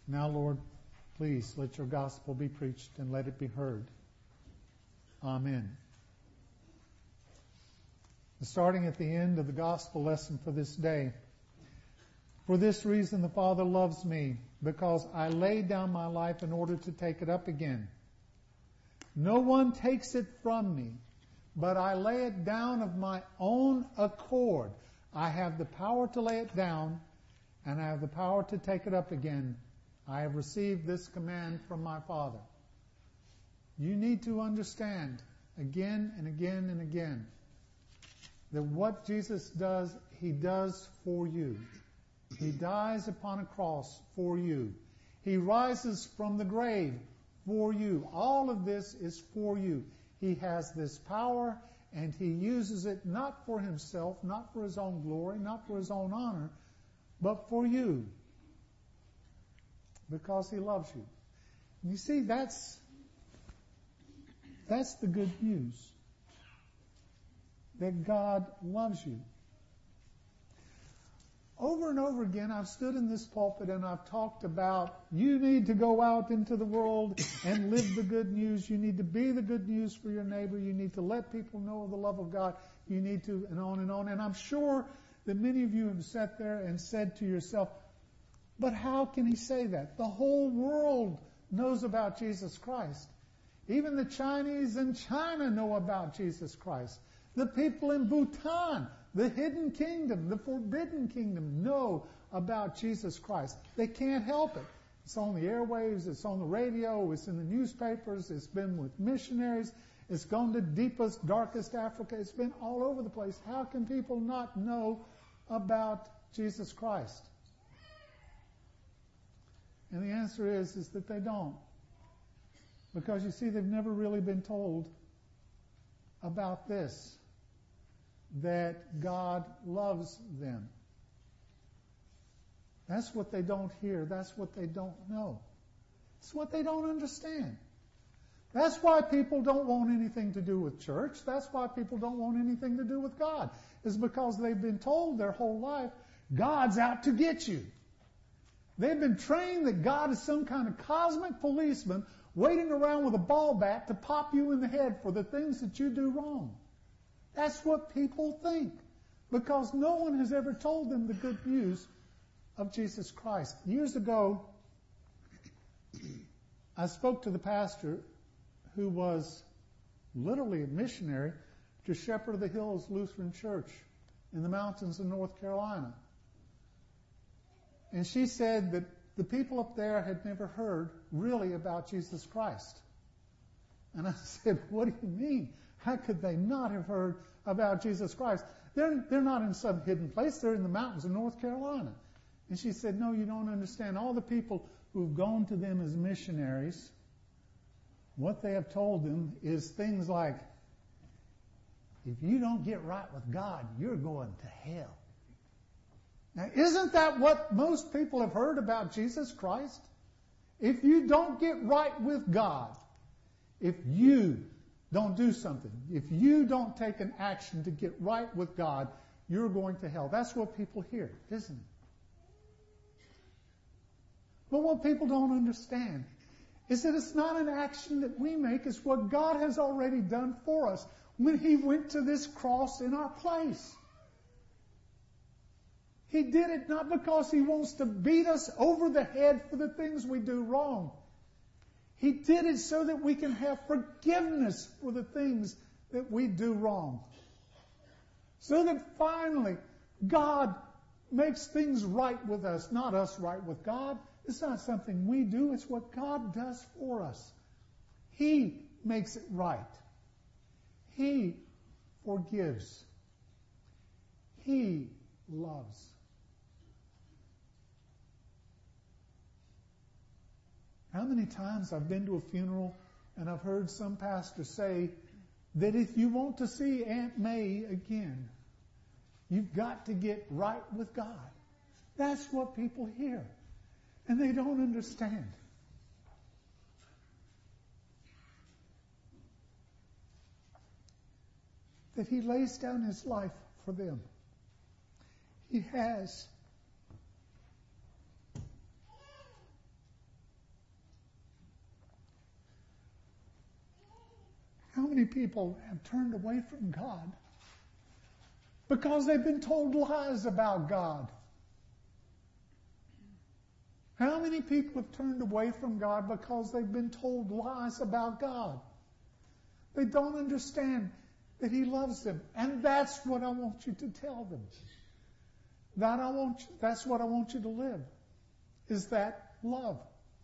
Now, Lord, please let your gospel be preached and let it be heard. Amen. Starting at the end of the gospel lesson for this day. For this reason the Father loves me, because I laid down my life in order to take it up again. No one takes it from me, but I lay it down of my own accord. I have the power to lay it down, and I have the power to take it up again. I have received this command from my Father. You need to understand again and again and again that what Jesus does, He does for you. He dies upon a cross for you. He rises from the grave for you. All of this is for you. He has this power, and He uses it not for Himself, not for His own glory, not for His own honor, but for you. Because He loves you. And you see, that's the good news. That God loves you. Over and over again, I've stood in this pulpit and I've talked about you need to go out into the world and live the good news. You need to be the good news for your neighbor. You need to let people know the love of God. You need to, and on and on. And I'm sure that many of you have sat there and said to yourself, but how can he say that? The whole world knows about Jesus Christ. Even the Chinese in China know about Jesus Christ. The people in Bhutan, the hidden kingdom, the forbidden kingdom, know about Jesus Christ. They can't help it. It's on the airwaves, it's on the radio, it's in the newspapers, it's been with missionaries, it's gone to deepest, darkest Africa, it's been all over the place. How can people not know about Jesus Christ? And the answer is that they don't. Because you see, they've never really been told about this, that God loves them. That's what they don't hear. That's what they don't know. It's what they don't understand. That's why people don't want anything to do with church. That's why people don't want anything to do with God. It's because they've been told their whole life, God's out to get you. They've been trained that God is some kind of cosmic policeman waiting around with a ball bat to pop you in the head for the things that you do wrong. That's what people think, because no one has ever told them the good news of Jesus Christ. Years ago, I spoke to the pastor who was literally a missionary to Shepherd of the Hills Lutheran Church in the mountains of North Carolina. And she said that the people up there had never heard really about Jesus Christ. And I said, what do you mean? How could they not have heard about Jesus Christ? They're not in some hidden place. They're in the mountains of North Carolina. And she said, no, you don't understand. All the people who've gone to them as missionaries, what they have told them is things like, if you don't get right with God, you're going to hell. Now, isn't that what most people have heard about Jesus Christ? If you don't get right with God, if you don't do something, if you don't take an action to get right with God, you're going to hell. That's what people hear, isn't it? But what people don't understand is that it's not an action that we make, it's what God has already done for us when He went to this cross in our place. He did it not because He wants to beat us over the head for the things we do wrong. He did it so that we can have forgiveness for the things that we do wrong. So that finally God makes things right with us, not us right with God. It's not something we do, it's what God does for us. He makes it right. He forgives. He loves. How many times I've been to a funeral and I've heard some pastor say that if you want to see Aunt May again, you've got to get right with God. That's what people hear. And they don't understand. That He lays down His life for them. He has. many people have turned away from God because they've been told lies about God? How many people have turned away from God because they've been told lies about God? They don't understand that He loves them. And that's what I want you to tell them. That's what I want you to live, is that love.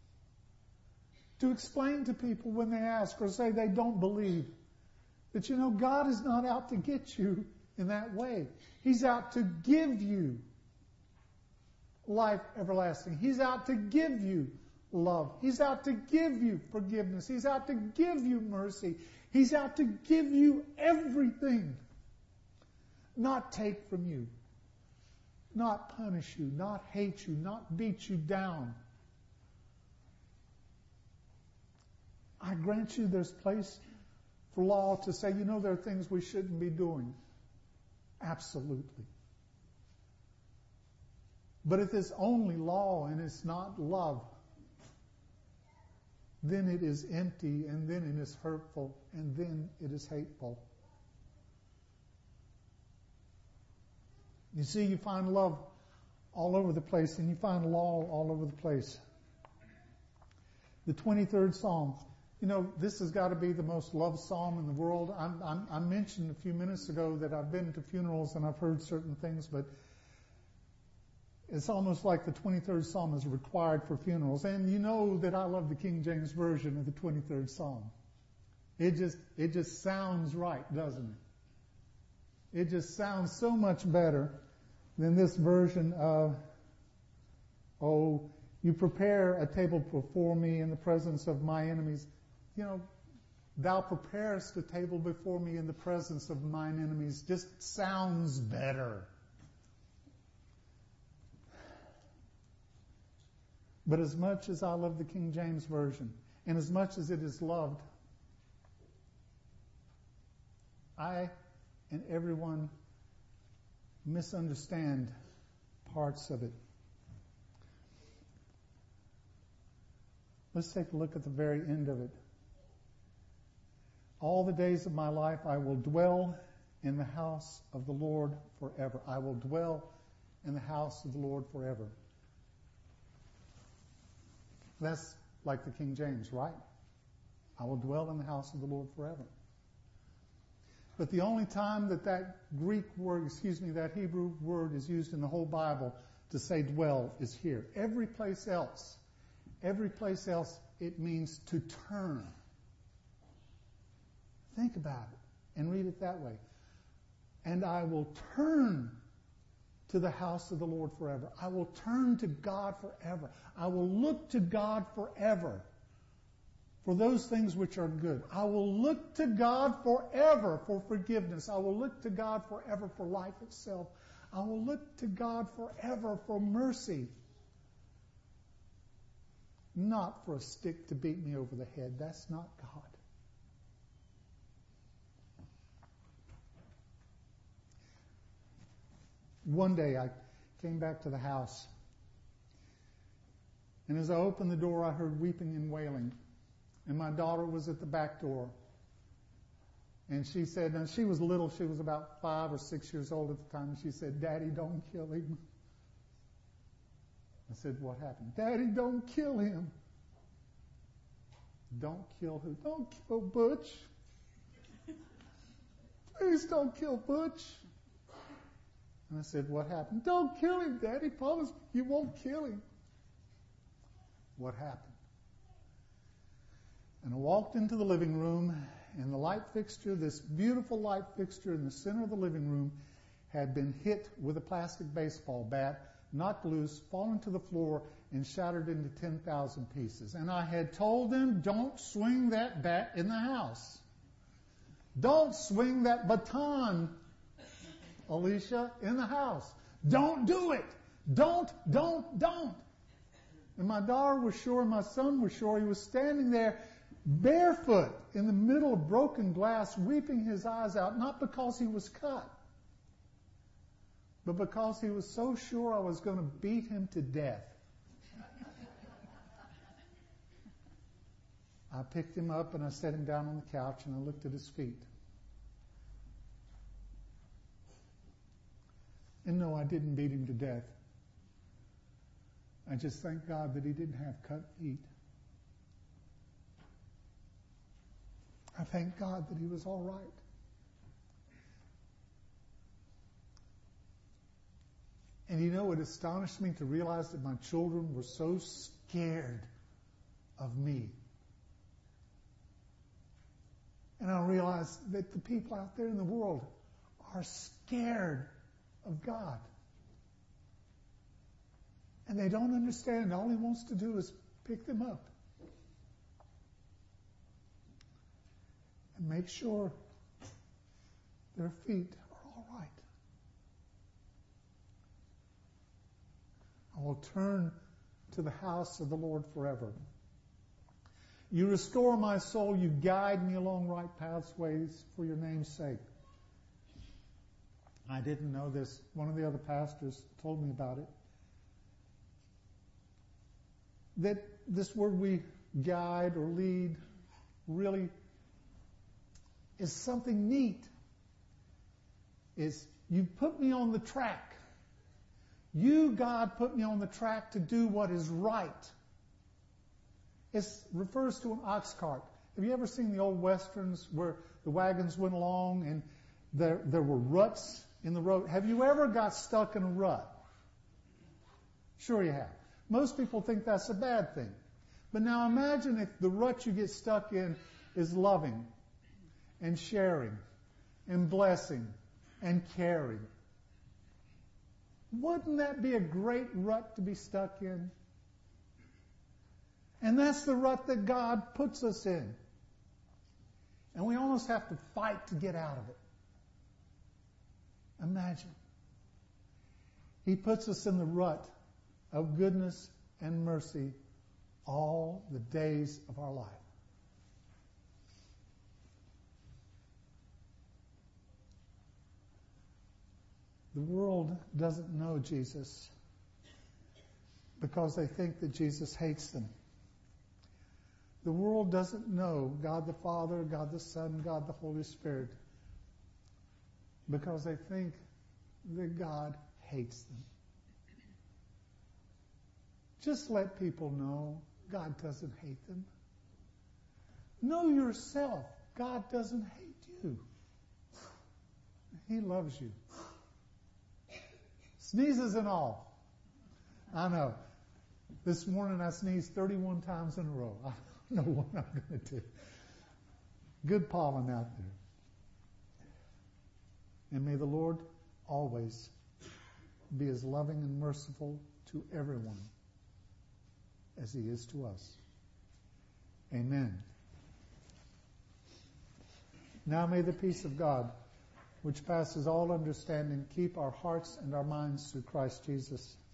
To explain to people when they ask or say they don't believe that, God is not out to get you in that way. He's out to give you life everlasting. He's out to give you love. He's out to give you forgiveness. He's out to give you mercy. He's out to give you everything. Not take from you. Not punish you. Not hate you. Not beat you down. I grant you there's place for law to say, there are things we shouldn't be doing. Absolutely. But if it's only law and it's not love, then it is empty, and then it is hurtful, and then it is hateful. You see, you find love all over the place, and you find law all over the place. The 23rd Psalm. This has got to be the most loved psalm in the world. I mentioned a few minutes ago that I've been to funerals and I've heard certain things, but it's almost like the 23rd Psalm is required for funerals. And you know that I love the King James Version of the 23rd Psalm. It just sounds right, doesn't it? It just sounds so much better than this version of, you prepare a table before me in the presence of my enemies. Thou preparest a table before me in the presence of mine enemies. Just sounds better. But as much as I love the King James Version, and as much as it is loved, I and everyone misunderstand parts of it. Let's take a look at the very end of it. All the days of my life I will dwell in the house of the Lord forever. I will dwell in the house of the Lord forever. That's like the King James, right? I will dwell in the house of the Lord forever. But the only time that Greek word, that Hebrew word is used in the whole Bible to say dwell is here. Every place else, it means to turn. Think about it and read it that way. And I will turn to the house of the Lord forever. I will turn to God forever. I will look to God forever for those things which are good. I will look to God forever for forgiveness. I will look to God forever for life itself. I will look to God forever for mercy. Not for a stick to beat me over the head. That's not God. One day I came back to the house, and as I opened the door, I heard weeping and wailing. And my daughter was at the back door. And she said, and she was little, she was about 5 or 6 years old at the time, and she said, "Daddy, don't kill him." I said, "What happened?" "Daddy, don't kill him." "Don't kill who?" "Don't kill Butch. Please don't kill Butch." And I said, "What happened?" "Don't kill him, Daddy. Promise me you won't kill him." What happened? And I walked into the living room, and the light fixture, this beautiful light fixture in the center of the living room, had been hit with a plastic baseball bat, knocked loose, fallen to the floor, and shattered into 10,000 pieces. And I had told them, "Don't swing that bat in the house. Don't swing that baton, Alicia, in the house. Don't do it. Don't. And my daughter was sure, and my son was sure. He was standing there barefoot in the middle of broken glass, weeping his eyes out, not because he was cut, but because he was so sure I was going to beat him to death. I I picked him up and I set him down on the couch and I looked at his feet. And no, I didn't beat him to death. I just thank God that he didn't have cut feet. I thank God that he was all right. And you know, it astonished me to realize that my children were so scared of me. And I realized that the people out there in the world are scared of God. And they don't understand. All he wants to do is pick them up and make sure their feet are all right. I will turn to the house of the Lord forever. You restore my soul. You guide me along right pathways for your name's sake. I didn't know this. One of the other pastors told me about it. That this word we guide or lead really is something neat. Is you put me on the track. You, God, put me on the track to do what is right. It refers to an ox cart. Have you ever seen the old westerns where the wagons went along and there were ruts in the road? Have you ever got stuck in a rut? Sure you have. Most people think that's a bad thing. But now imagine if the rut you get stuck in is loving and sharing and blessing and caring. Wouldn't that be a great rut to be stuck in? And that's the rut that God puts us in. And we almost have to fight to get out of it. Imagine. He puts us in the rut of goodness and mercy all the days of our life. The world doesn't know Jesus because they think that Jesus hates them. The world doesn't know God the Father, God the Son, God the Holy Spirit because they think that God hates them. Just let people know God doesn't hate them. Know yourself. God doesn't hate you. He loves you. Sneezes and all. I know. This morning I sneezed 31 times in a row. I don't know what I'm going to do. Good pollen out there. And may the Lord always be as loving and merciful to everyone as He is to us. Amen. Now may the peace of God, which passes all understanding, keep our hearts and our minds through Christ Jesus.